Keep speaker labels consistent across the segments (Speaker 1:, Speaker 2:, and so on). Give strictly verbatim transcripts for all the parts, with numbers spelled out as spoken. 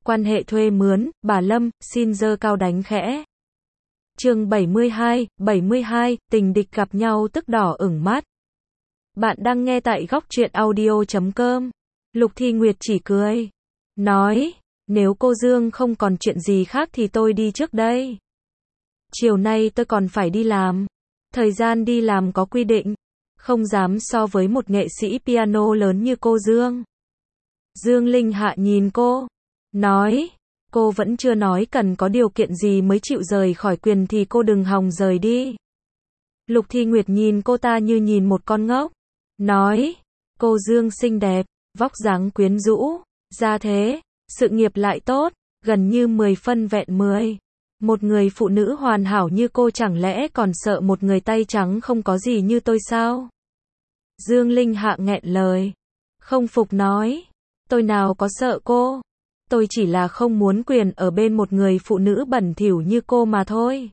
Speaker 1: Quan hệ thuê mướn, bà Lâm, xin giơ cao đánh khẽ. Chương bảy mươi hai, bảy mươi hai, tình địch gặp nhau tức đỏ ửng mắt. Bạn đang nghe tại góc truyện audio chấm com. Lục Thi Nguyệt chỉ cười. Nói, nếu cô Dương không còn chuyện gì khác thì tôi đi trước đây. Chiều nay tôi còn phải đi làm. Thời gian đi làm có quy định. Không dám so với một nghệ sĩ piano lớn như cô Dương. Dương Linh Hạ nhìn cô. Nói, cô vẫn chưa nói cần có điều kiện gì mới chịu rời khỏi quyền thì cô đừng hòng rời đi. Lục Thi Nguyệt nhìn cô ta như nhìn một con ngốc. Nói, cô Dương xinh đẹp, vóc dáng quyến rũ, gia thế, sự nghiệp lại tốt, gần như mười phân vẹn mười. Một người phụ nữ hoàn hảo như cô chẳng lẽ còn sợ một người tay trắng không có gì như tôi sao? Dương Linh Hạ nghẹn lời. Không phục nói, tôi nào có sợ cô. Tôi chỉ là không muốn quyền ở bên một người phụ nữ bẩn thỉu như cô mà thôi.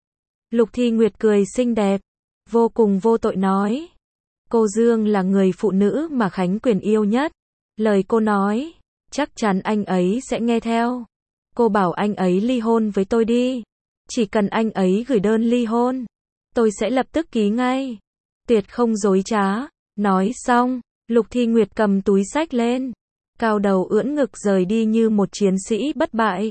Speaker 1: Lục Thi Nguyệt cười xinh đẹp, vô cùng vô tội nói. Cô Dương là người phụ nữ mà Khánh Quyền yêu nhất. Lời cô nói, chắc chắn anh ấy sẽ nghe theo. Cô bảo anh ấy ly hôn với tôi đi. Chỉ cần anh ấy gửi đơn ly hôn, tôi sẽ lập tức ký ngay. Tuyệt không dối trá. Nói xong, Lục Thi Nguyệt cầm túi xách lên, cao đầu ưỡn ngực rời đi như một chiến sĩ bất bại.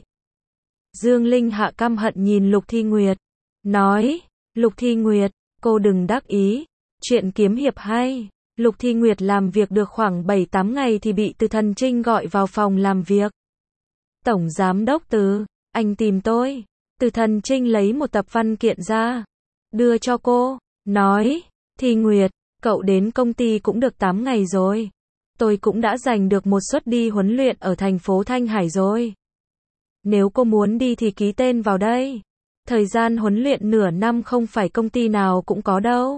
Speaker 1: Dương Linh Hạ căm hận nhìn Lục Thi Nguyệt. Nói, Lục Thi Nguyệt, cô đừng đắc ý. Chuyện kiếm hiệp hay. Lục Thi Nguyệt làm việc được khoảng bảy tám ngày thì bị Từ Thần Trinh gọi vào phòng làm việc. Tổng Giám đốc Từ, anh tìm tôi. Từ Thần Trinh lấy một tập văn kiện ra, đưa cho cô. Nói, Thi Nguyệt, cậu đến công ty cũng được tám ngày rồi. Tôi cũng đã giành được một suất đi huấn luyện ở thành phố Thanh Hải rồi. Nếu cô muốn đi thì ký tên vào đây. Thời gian huấn luyện nửa năm không phải công ty nào cũng có đâu.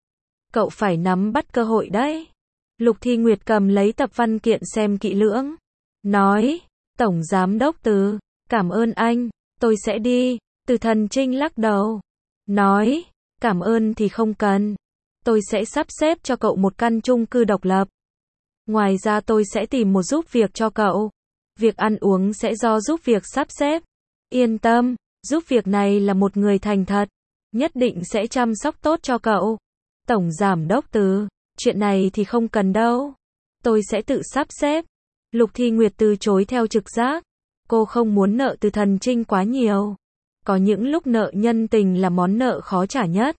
Speaker 1: Cậu phải nắm bắt cơ hội đấy. Lục Thi Nguyệt cầm lấy tập văn kiện xem kỹ lưỡng. Nói, Tổng Giám đốc Từ, cảm ơn anh, tôi sẽ đi. Từ Thần Trinh lắc đầu. Nói, cảm ơn thì không cần. Tôi sẽ sắp xếp cho cậu một căn chung cư độc lập. Ngoài ra tôi sẽ tìm một giúp việc cho cậu. Việc ăn uống sẽ do giúp việc sắp xếp. Yên tâm, giúp việc này là một người thành thật. Nhất định sẽ chăm sóc tốt cho cậu. Tổng Giám đốc Từ, chuyện này thì không cần đâu. Tôi sẽ tự sắp xếp. Lục Thi Nguyệt từ chối theo trực giác. Cô không muốn nợ Từ Thần Trinh quá nhiều. Có những lúc nợ nhân tình là món nợ khó trả nhất.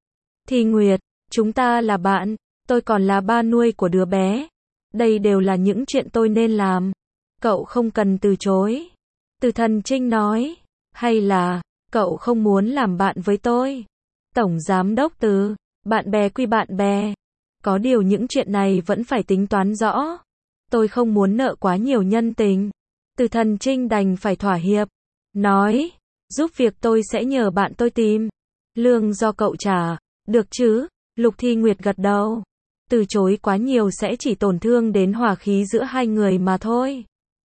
Speaker 1: Thi Nguyệt, chúng ta là bạn. Tôi còn là ba nuôi của đứa bé. Đây đều là những chuyện tôi nên làm. Cậu không cần từ chối. Từ Thần Trinh nói. Hay là, cậu không muốn làm bạn với tôi? Tổng Giám đốc Từ, bạn bè quy bạn bè. Có điều những chuyện này vẫn phải tính toán rõ. Tôi không muốn nợ quá nhiều nhân tình. Từ Thần Trinh đành phải thỏa hiệp. Nói, giúp việc tôi sẽ nhờ bạn tôi tìm. Lương do cậu trả, được chứ? Lục Thi Nguyệt gật đầu. Từ chối quá nhiều sẽ chỉ tổn thương đến hòa khí giữa hai người mà thôi.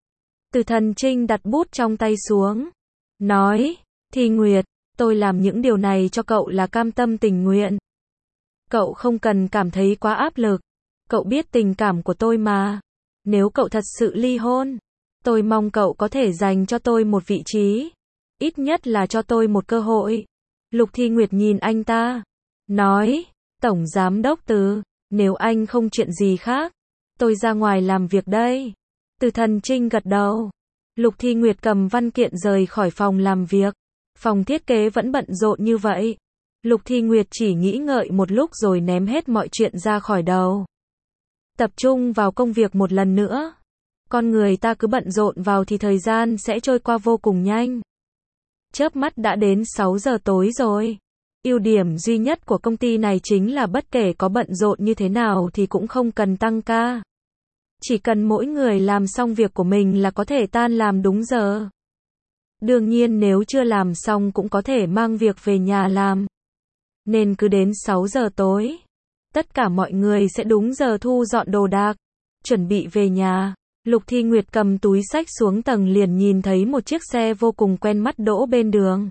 Speaker 1: Từ Thần Trinh đặt bút trong tay xuống. Nói, Thi Nguyệt, tôi làm những điều này cho cậu là cam tâm tình nguyện. Cậu không cần cảm thấy quá áp lực. Cậu biết tình cảm của tôi mà. Nếu cậu thật sự ly hôn, tôi mong cậu có thể dành cho tôi một vị trí. Ít nhất là cho tôi một cơ hội. Lục Thi Nguyệt nhìn anh ta. Nói, Tổng Giám đốc Từ, nếu anh không chuyện gì khác, tôi ra ngoài làm việc đây. Từ Thần Trinh gật đầu. Lục Thi Nguyệt cầm văn kiện rời khỏi phòng làm việc. Phòng thiết kế vẫn bận rộn như vậy. Lục Thi Nguyệt chỉ nghĩ ngợi một lúc rồi ném hết mọi chuyện ra khỏi đầu. Tập trung vào công việc một lần nữa. Con người ta cứ bận rộn vào thì thời gian sẽ trôi qua vô cùng nhanh. Chớp mắt đã đến sáu giờ tối rồi. Ưu điểm duy nhất của công ty này chính là bất kể có bận rộn như thế nào thì cũng không cần tăng ca. Chỉ cần mỗi người làm xong việc của mình là có thể tan làm đúng giờ. Đương nhiên nếu chưa làm xong cũng có thể mang việc về nhà làm. Nên cứ đến sáu giờ tối, tất cả mọi người sẽ đúng giờ thu dọn đồ đạc, chuẩn bị về nhà. Lục Thi Nguyệt cầm túi xách xuống tầng liền nhìn thấy một chiếc xe vô cùng quen mắt đỗ bên đường.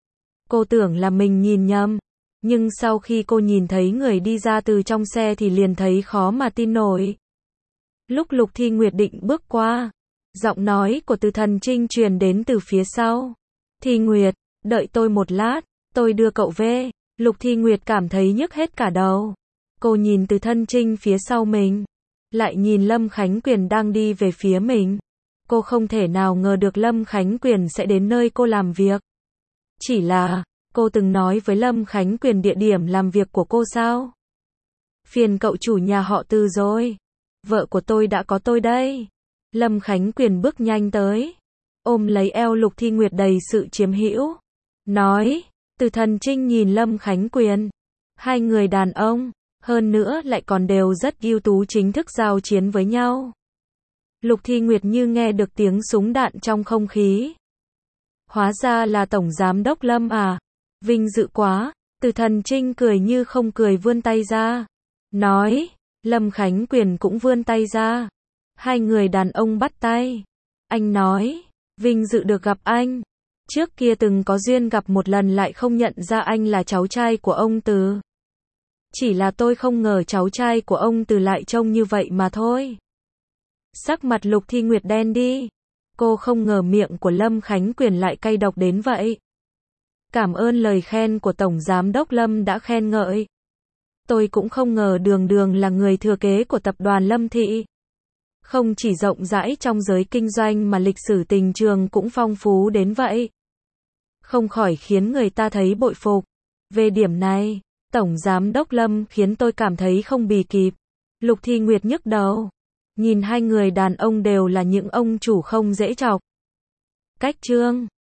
Speaker 1: Cô tưởng là mình nhìn nhầm, nhưng sau khi cô nhìn thấy người đi ra từ trong xe thì liền thấy khó mà tin nổi. Lúc Lục Thi Nguyệt định bước qua, Giọng nói của Từ Thần Trinh truyền đến từ phía sau. Thi Nguyệt, đợi tôi một lát, tôi đưa cậu về. Lục Thi Nguyệt cảm thấy nhức hết cả đầu. Cô nhìn Từ Thần Trinh phía sau mình, lại nhìn Lâm Khánh Quyền đang đi về phía mình. Cô không thể nào ngờ được Lâm Khánh Quyền sẽ đến nơi cô làm việc. Chỉ là, cô từng nói với Lâm Khánh Quyền địa điểm làm việc của cô sao? Phiền cậu chủ nhà họ Từ rồi. Vợ của tôi đã có tôi đây. Lâm Khánh Quyền bước nhanh tới, ôm lấy eo Lục Thi Nguyệt đầy sự chiếm hữu. Nói, Từ Thần Trinh nhìn Lâm Khánh Quyền. Hai người đàn ông, hơn nữa lại còn đều rất ưu tú chính thức giao chiến với nhau. Lục Thi Nguyệt như nghe được tiếng súng đạn trong không khí. Hóa ra là Tổng Giám Đốc Lâm à? Vinh dự quá. Từ Thần Trinh cười như không cười vươn tay ra. Nói, Lâm Khánh Quyền cũng vươn tay ra. Hai người đàn ông bắt tay. Anh nói, vinh dự được gặp anh. Trước kia từng có duyên gặp một lần lại không nhận ra anh là cháu trai của ông Từ. Chỉ là tôi không ngờ cháu trai của ông Từ lại trông như vậy mà thôi. Sắc mặt Lục Thi Nguyệt đen đi. Cô không ngờ miệng của Lâm Khánh Quyền lại cay độc đến vậy. Cảm ơn lời khen của Tổng Giám Đốc Lâm đã khen ngợi. Tôi cũng không ngờ Đường Đường là người thừa kế của tập đoàn Lâm Thị. Không chỉ rộng rãi trong giới kinh doanh mà lịch sử tình trường cũng phong phú đến vậy. Không khỏi khiến người ta thấy bội phục. Về điểm này, Tổng Giám Đốc Lâm khiến tôi cảm thấy không bì kịp. Lục Thi Nguyệt nhức đầu. Nhìn hai người đàn ông đều là những ông chủ không dễ chọc. Cách chương